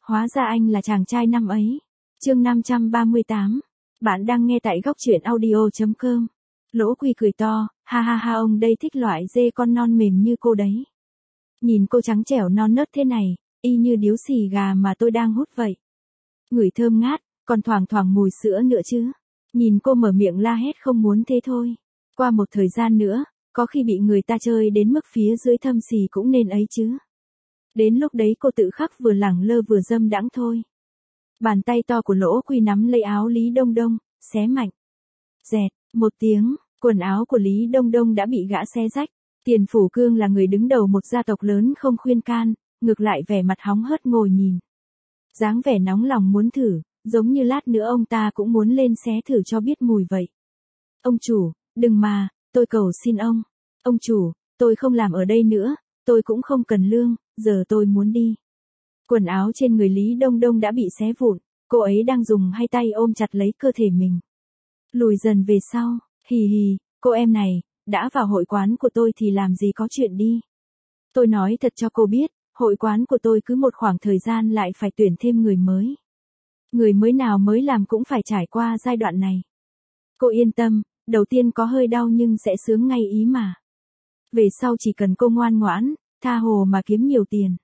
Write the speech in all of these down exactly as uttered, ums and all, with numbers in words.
Hóa ra anh là chàng trai năm ấy. Chương năm trăm ba mươi tám. Bạn đang nghe tại góc truyện audio chấm com. Lỗ Quy cười to, ha ha ha, ông đây thích loại dê con non mềm như cô đấy. Nhìn cô trắng trẻo non nớt thế này, y như điếu xì gà mà tôi đang hút vậy. Ngửi thơm ngát, còn thoảng thoảng mùi sữa nữa chứ. Nhìn cô mở miệng la hét không muốn thế thôi. Qua một thời gian nữa, có khi bị người ta chơi đến mức phía dưới thâm xì cũng nên ấy chứ. Đến lúc đấy cô tự khắc vừa lẳng lơ vừa dâm đãng thôi. Bàn tay to của Lỗ Quy nắm lấy áo Lý Đông Đông, xé mạnh. Dẹt, một tiếng, quần áo của Lý Đông Đông đã bị gã xé rách. Tiền Phủ Cương là người đứng đầu một gia tộc lớn không khuyên can, ngược lại vẻ mặt hóng hớt ngồi nhìn. Dáng vẻ nóng lòng muốn thử, giống như lát nữa ông ta cũng muốn lên xé thử cho biết mùi vậy. Ông chủ, đừng mà, tôi cầu xin ông. Ông chủ, tôi không làm ở đây nữa, tôi cũng không cần lương, giờ tôi muốn đi. Quần áo trên người Lý Đông Đông đã bị xé vụn, cô ấy đang dùng hai tay ôm chặt lấy cơ thể mình. Lùi dần về sau, hì hì, cô em này, đã vào hội quán của tôi thì làm gì có chuyện đi. Tôi nói thật cho cô biết, hội quán của tôi cứ một khoảng thời gian lại phải tuyển thêm người mới. Người mới nào mới làm cũng phải trải qua giai đoạn này. Cô yên tâm, đầu tiên có hơi đau nhưng sẽ sướng ngay ý mà. Về sau chỉ cần cô ngoan ngoãn, tha hồ mà kiếm nhiều tiền.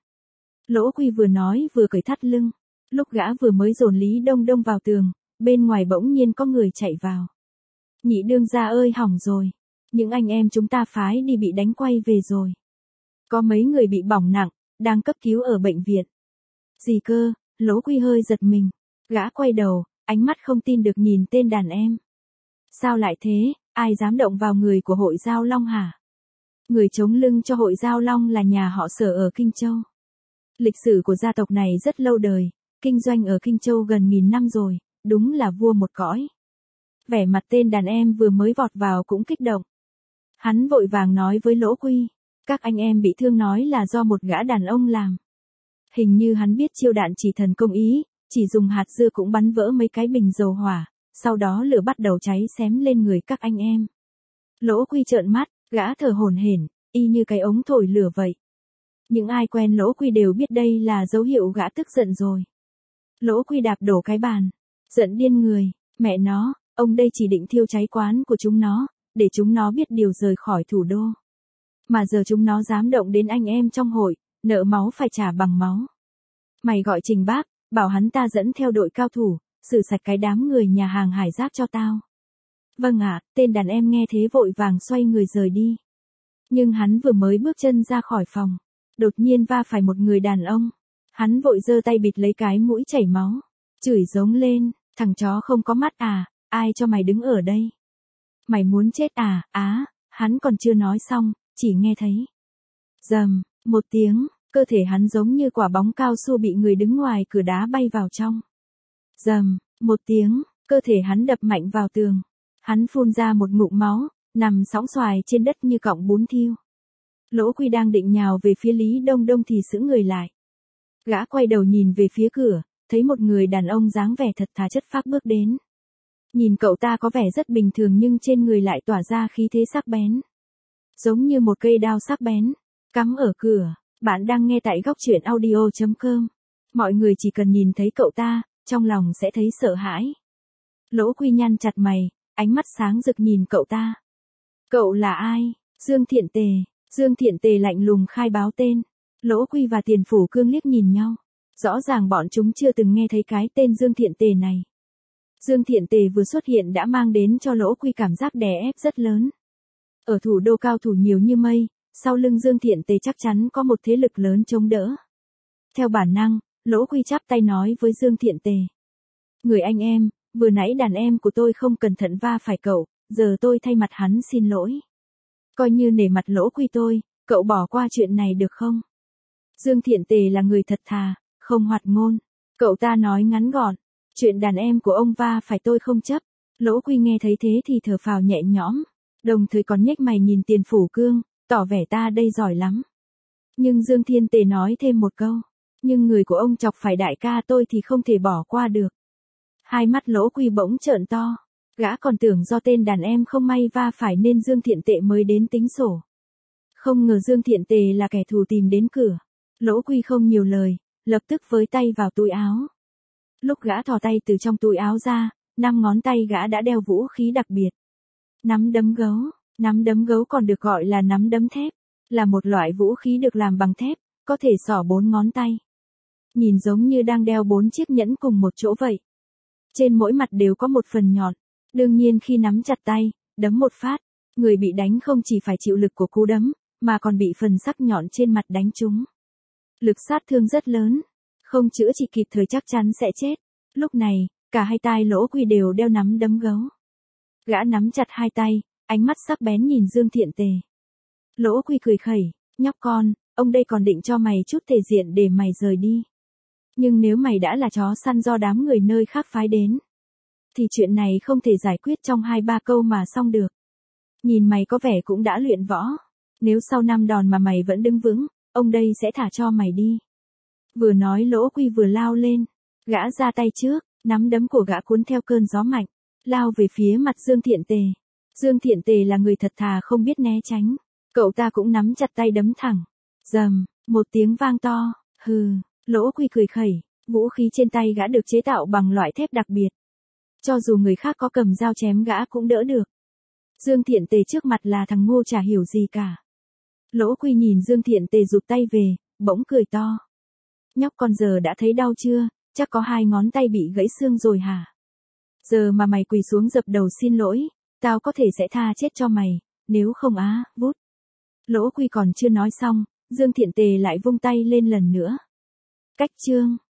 Lỗ Quy vừa nói vừa cởi thắt lưng. Lúc gã vừa mới dồn Lý Đông Đông vào tường, bên ngoài bỗng nhiên có người chạy vào. Nhị đương gia ơi, hỏng rồi. Những anh em chúng ta phái đi bị đánh quay về rồi. Có mấy người bị bỏng nặng, đang cấp cứu ở bệnh viện. Gì cơ? Lỗ Quy hơi giật mình. Gã quay đầu, ánh mắt không tin được nhìn tên đàn em. Sao lại thế, ai dám động vào người của hội Giao Long hả? Người chống lưng cho hội Giao Long là nhà họ Sở ở Kinh Châu. Lịch sử của gia tộc này rất lâu đời, kinh doanh ở Kinh Châu gần nghìn năm rồi, đúng là vua một cõi. Vẻ mặt tên đàn em vừa mới vọt vào cũng kích động. Hắn vội vàng nói với Lỗ Quy, các anh em bị thương nói là do một gã đàn ông làm. Hình như hắn biết chiêu đạn chỉ thần công ý, chỉ dùng hạt dưa cũng bắn vỡ mấy cái bình dầu hỏa, sau đó lửa bắt đầu cháy xém lên người các anh em. Lỗ Quy trợn mắt, gã thở hổn hển, y như cái ống thổi lửa vậy. Những ai quen Lỗ Quy đều biết đây là dấu hiệu gã tức giận rồi. Lỗ Quy đạp đổ cái bàn, giận điên người, mẹ nó, ông đây chỉ định thiêu cháy quán của chúng nó, để chúng nó biết điều rời khỏi thủ đô. Mà giờ chúng nó dám động đến anh em trong hội, nợ máu phải trả bằng máu. Mày gọi Trình Bác, bảo hắn ta dẫn theo đội cao thủ, xử sạch cái đám người nhà hàng Hải Giác cho tao. Vâng ạ, tên đàn em nghe thế vội vàng xoay người rời đi. Nhưng hắn vừa mới bước chân ra khỏi phòng, đột nhiên va phải một người đàn ông. Hắn vội giơ tay bịt lấy cái mũi chảy máu, chửi giống lên, thằng chó không có mắt à, ai cho mày đứng ở đây? Mày muốn chết à, á, hắn còn chưa nói xong, chỉ nghe thấy. Rầm, một tiếng, cơ thể hắn giống như quả bóng cao su bị người đứng ngoài cửa đá bay vào trong. Rầm, một tiếng, cơ thể hắn đập mạnh vào tường. Hắn phun ra một ngụm máu, nằm sõng xoài trên đất như cọng bún thiêu. Lỗ Quy đang định nhào về phía Lý Đông Đông thì sững người lại. Gã quay đầu nhìn về phía cửa, thấy một người đàn ông dáng vẻ thật thà chất phác bước đến. Nhìn cậu ta có vẻ rất bình thường nhưng trên người lại tỏa ra khí thế sắc bén. Giống như một cây đao sắc bén, cắm ở cửa. Bạn đang nghe tại góc truyện audio chấm com. Mọi người chỉ cần nhìn thấy cậu ta, trong lòng sẽ thấy sợ hãi. Lỗ Quy nhăn chặt mày, ánh mắt sáng rực nhìn cậu ta. Cậu là ai? Dương Thiện Tề. Dương Thiện Tề lạnh lùng khai báo tên. Lỗ Quy và Tiền Phủ Cương liếc nhìn nhau. Rõ ràng bọn chúng chưa từng nghe thấy cái tên Dương Thiện Tề này. Dương Thiện Tề vừa xuất hiện đã mang đến cho Lỗ Quy cảm giác đè ép rất lớn. Ở thủ đô cao thủ nhiều như mây, sau lưng Dương Thiện Tề chắc chắn có một thế lực lớn chống đỡ. Theo bản năng, Lỗ Quy chắp tay nói với Dương Thiện Tề. Người anh em, vừa nãy đàn em của tôi không cẩn thận va phải cậu, giờ tôi thay mặt hắn xin lỗi. Coi như nể mặt Lỗ Quy tôi, cậu bỏ qua chuyện này được không? Dương Thiện Tề là người thật thà, không hoạt ngôn. Cậu ta nói ngắn gọn, chuyện đàn em của ông va phải tôi không chấp. Lỗ Quy nghe thấy thế thì thở phào nhẹ nhõm, đồng thời còn nhếch mày nhìn Tiền Phủ Cương, tỏ vẻ ta đây giỏi lắm. Nhưng Dương Thiên Tề nói thêm một câu, nhưng người của ông chọc phải đại ca tôi thì không thể bỏ qua được. Hai mắt Lỗ Quy bỗng trợn to, gã còn tưởng do tên đàn em không may va phải nên Dương Thiện Tề mới đến tính sổ. Không ngờ Dương Thiện Tề là kẻ thù tìm đến cửa. Lỗ Quy không nhiều lời, lập tức với tay vào túi áo. Lúc gã thò tay từ trong túi áo ra, năm ngón tay gã đã đeo vũ khí đặc biệt. Nắm đấm gấu, nắm đấm gấu còn được gọi là nắm đấm thép, là một loại vũ khí được làm bằng thép, có thể xỏ bốn ngón tay. Nhìn giống như đang đeo bốn chiếc nhẫn cùng một chỗ vậy. Trên mỗi mặt đều có một phần nhọn. Đương nhiên khi nắm chặt tay, đấm một phát, người bị đánh không chỉ phải chịu lực của cú đấm, mà còn bị phần sắc nhọn trên mặt đánh trúng. Lực sát thương rất lớn, không chữa trị kịp thời chắc chắn sẽ chết. Lúc này, cả hai tai Lỗ Quy đều đeo nắm đấm gấu. Gã nắm chặt hai tay, ánh mắt sắc bén nhìn Dương Thiện Tề. Lỗ Quy cười khẩy, nhóc con, ông đây còn định cho mày chút thể diện để mày rời đi. Nhưng nếu mày đã là chó săn do đám người nơi khác phái đến, thì chuyện này không thể giải quyết trong hai ba câu mà xong được. Nhìn mày có vẻ cũng đã luyện võ. Nếu sau năm đòn mà mày vẫn đứng vững, ông đây sẽ thả cho mày đi. Vừa nói Lỗ Quy vừa lao lên. Gã ra tay trước, nắm đấm của gã cuốn theo cơn gió mạnh, lao về phía mặt Dương Thiện Tề. Dương Thiện Tề là người thật thà không biết né tránh. Cậu ta cũng nắm chặt tay đấm thẳng. Rầm, một tiếng vang to, hừ, Lỗ Quy cười khẩy, vũ khí trên tay gã được chế tạo bằng loại thép đặc biệt. Cho dù người khác có cầm dao chém gã cũng đỡ được. Dương Thiện Tề trước mặt là thằng ngu chả hiểu gì cả. Lỗ Quy nhìn Dương Thiện Tề rụt tay về, bỗng cười to. Nhóc con giờ đã thấy đau chưa, chắc có hai ngón tay bị gãy xương rồi hả? Giờ mà mày quỳ xuống dập đầu xin lỗi, tao có thể sẽ tha chết cho mày, nếu không á, vút. Lỗ Quy còn chưa nói xong, Dương Thiện Tề lại vung tay lên lần nữa. Cách chương.